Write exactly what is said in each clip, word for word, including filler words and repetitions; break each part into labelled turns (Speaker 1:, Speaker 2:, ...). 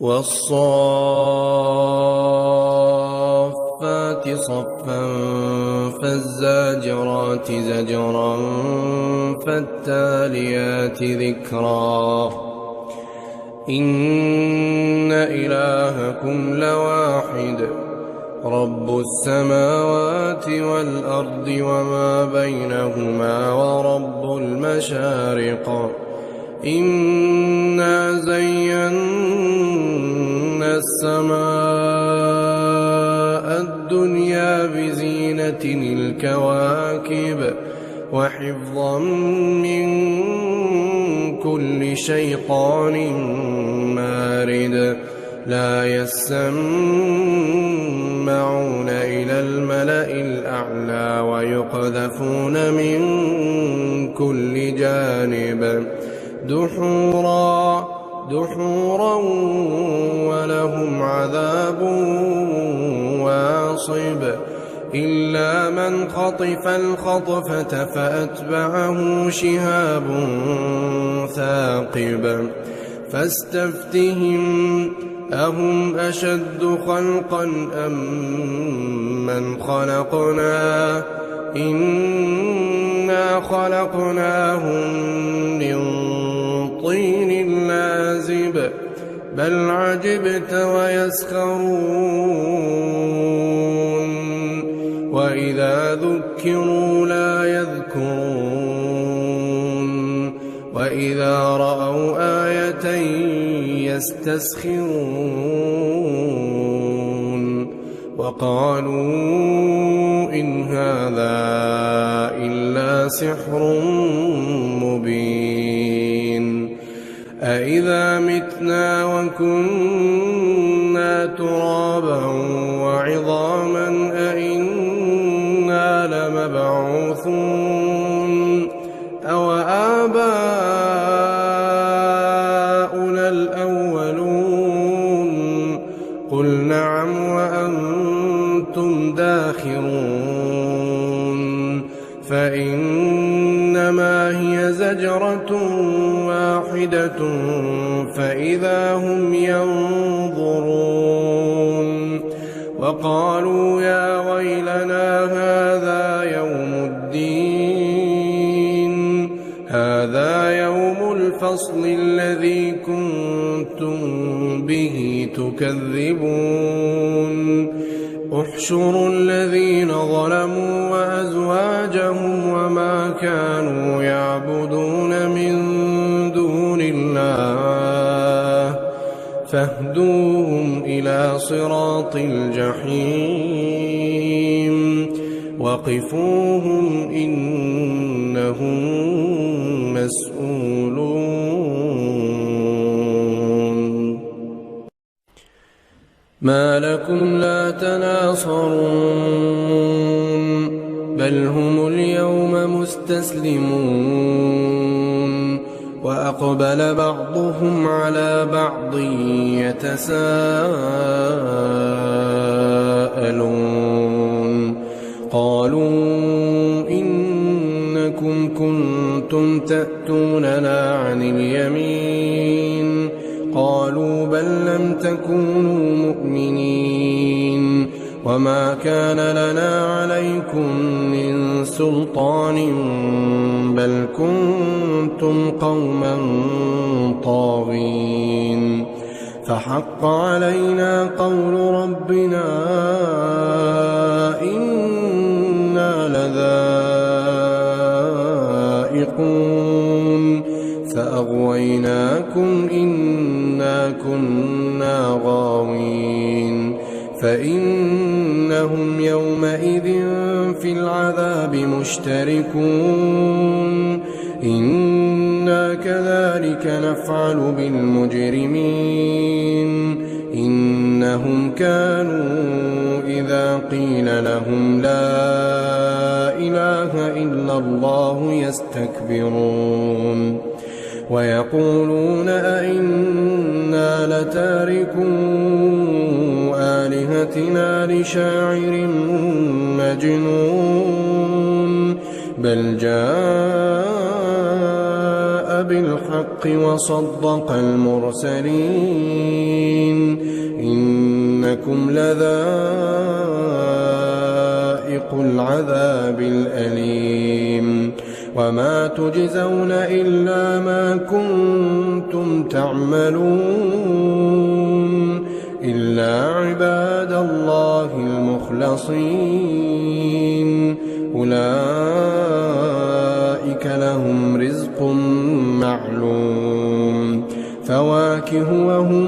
Speaker 1: والصافات صفا فالزاجرات زجرا فالتاليات ذكرا إن إلهكم لواحد رب السماوات والأرض وما بينهما ورب المشارق إنا زينا السماء الدنيا بزينة الكواكب وحفظا من كل شيطان مارد لا يسمعون إلى الملأ الأعلى ويقذفون من كل جانب دحورا دحورا ولهم عذاب واصب إلا من خطف الخطفة فأتبعه شهاب ثاقب فاستفتهم أهم أشد خلقا أم من خلقنا إنا خلقناهم من طين لازب بل عجبت ويسخرون وإذا ذكروا لا يذكرون وإذا رأوا آية يستسخرون وقالوا إن هذا إلا سحر مبين أإذا متنا وكنا ترابا وعظاما أإنا لمبعوثون أو آباؤنا الأولون قل نعم وأنتم داخرون فإنما هي زجرة واحدة فإذا هم ينظرون وقالوا يا ويلنا هذا يوم الدين هذا يوم الفصل الذي كنتم به تكذبون احشروا الذين ظلموا وأزواجهم وما كانوا يعبدون من دون الله فاهدوهم إلى صراط الجحيم وقفوهم إنهم مسؤولون ما لكم لا تناصرون بل هم اليوم مستسلمون وأقبل بعضهم على بعض يتساءلون قالوا إنكم كنتم تأتوننا عن اليمين قالوا بل لم تكونوا مؤمنين وما كان لنا عليكم من سلطان بل كنتم قوما طاغين فحق علينا قول ربنا إنا لذائقون فأغويناكم إنا كنا غاوين فإنهم يومئذ في العذاب مشتركون إنا كذلك نفعل بالمجرمين إنهم كانوا إذا قيل لهم لا إله إلا الله يستكبرون ويقولون أئنا لتاركو آلهتنا لشاعر مجنون بل جاء بالحق بالحق وصدق المرسلين إنكم لذائق العذاب الأليم وما تجزون إلا ما كنتم تعملون إلا عباد الله المخلصين أولئك لهم رزق معلوم فواكه وهم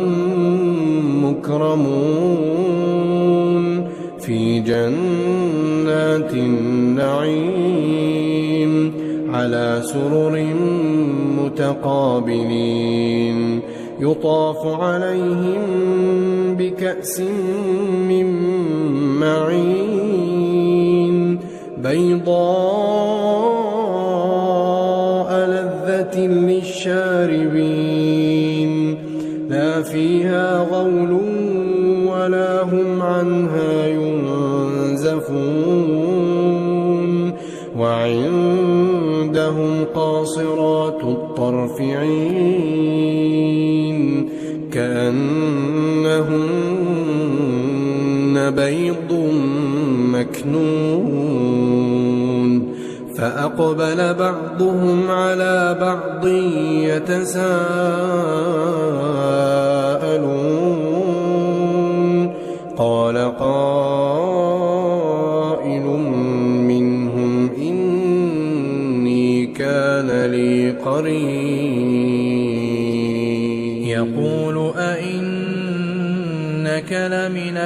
Speaker 1: مكرمون في جنات النعيم على سرر متقابلين يطاف عليهم بكأس من معين بيضاء لذة للشاربين لا فيها غول ولا هم عنها ينزفون وعندهم قاصرات الطرف عين كأنهن بيض مكنون فأقبل بعضهم على بعض يتساءلون قال قائل منهم إني كان لي قرين
Speaker 2: يقول أئنك لمن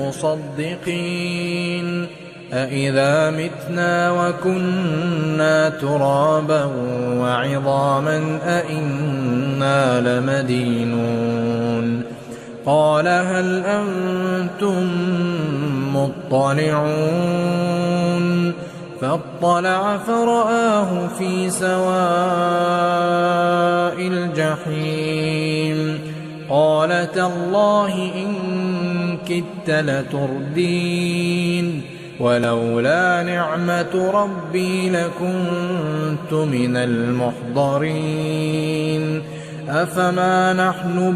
Speaker 2: المصدقين أإذا متنا وكنا ترابا وعظاما أئنا لمدينون قال هل أنتم مطلعون فاطلع فرآه في سواء الجحيم قال تالله إن كدت لتردين ولولا نعمة ربي لكنت من المحضرين أفما نحن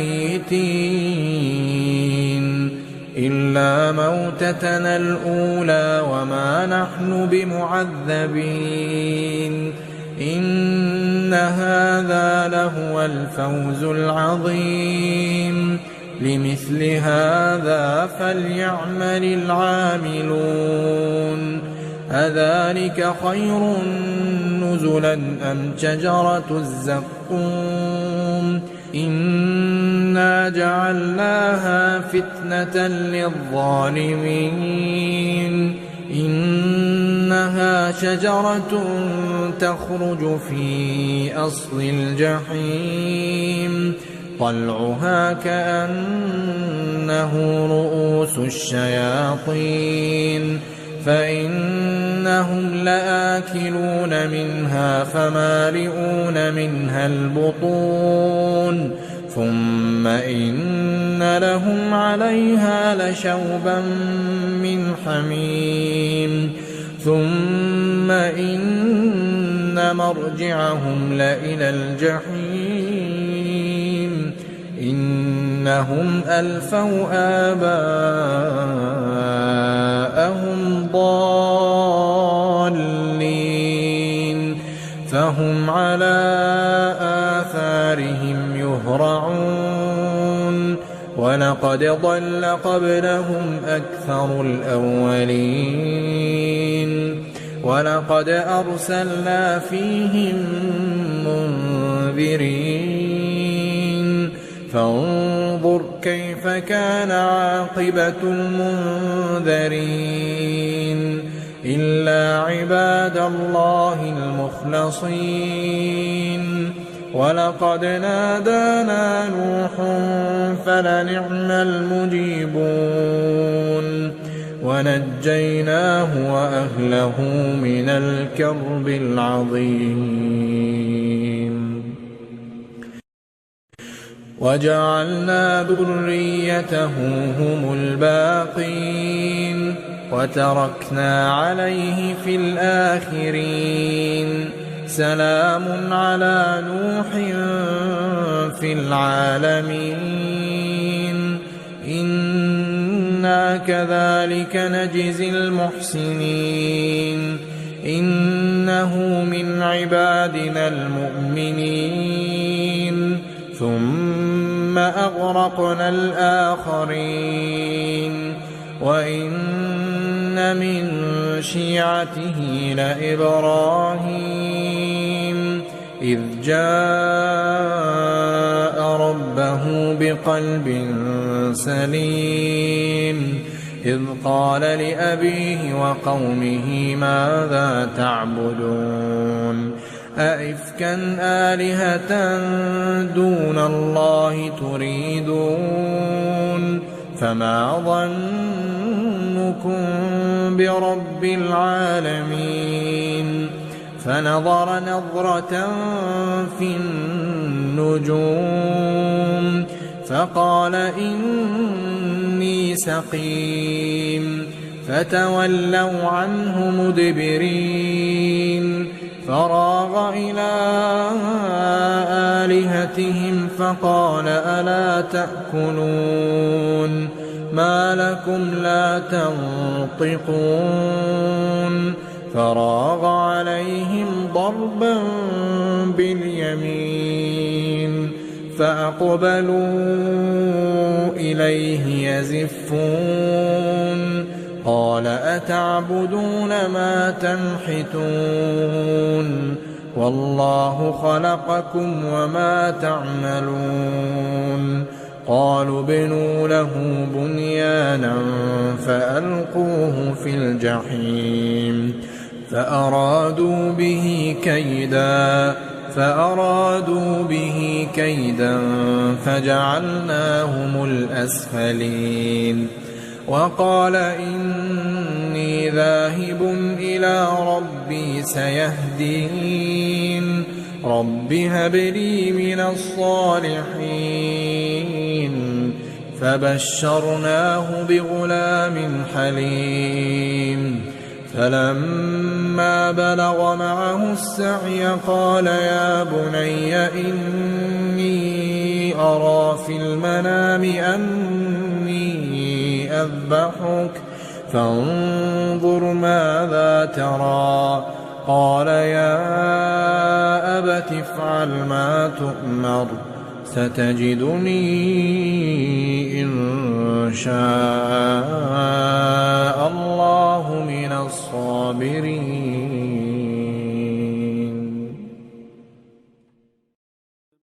Speaker 2: بميتين إلا موتتنا الأولى وما نحن بمعذبين إن هذا لهو الفوز العظيم لمثل هذا فليعمل العاملون أذلك خير نزلا أم شجرة الزقوم إنا جعلناها فتنة للظالمين إنها شجرة تخرج في أصل الجحيم طلعها كأنه رؤوس الشياطين فإنهم لآكلون منها فمالئون منها البطون ثم إن لهم عليها لشوبا من حميم ثم إن مرجعهم لإلى الجحيم إنهم ألفوا آباءهم ضالين فهم على آثارهم يهرعون ولقد ضل قبلهم أكثر الأولين ولقد أرسلنا فيهم منذرين فانظر كيف كان عاقبة المنذرين إلا عباد الله المخلصين ولقد نادانا نوح فلنعم المجيبون ونجيناه وأهله من الكرب العظيم وجعلنا ذريته هم الباقين وتركنا عليه في الآخرين سلام على نوح في العالمين إنا كذلك نجزي المحسنين إنه من عبادنا المؤمنين ثم أغرقنا الآخرين وإن من شيعته لإبراهيم إذ جاء ربه بقلب سليم إذ قال لأبيه وقومه ماذا تعبدون أئفكا آلهة دون الله تريدون فما ظنكم برب العالمين فنظر نظرة في النجوم فقال إني سقيم فتولوا عنه مدبرين فراغ إلى آلهتهم فقال ألا تأكلون ما لكم لا تنطقون فراغ عليهم ضربا باليمين فأقبلوا إليه يزفون قال أتعبدون ما تنحتون والله خلقكم وما تعملون قالوا ابنوا له بنيانا فألقوه في الجحيم فأرادوا به كيدا فأرادوا به كيدا فجعلناهم الأسفلين وقال إني ذاهب إلى ربي سيهدين رب هب لي من الصالحين فبشرناه بغلام حليم فلما بلغ معه السعي قال يا بني إني أرى في المنام أني أذبحك فانظر ماذا ترى قال يا أبت افعل ما تؤمر ستجدني إن شاء الله من الصابرين.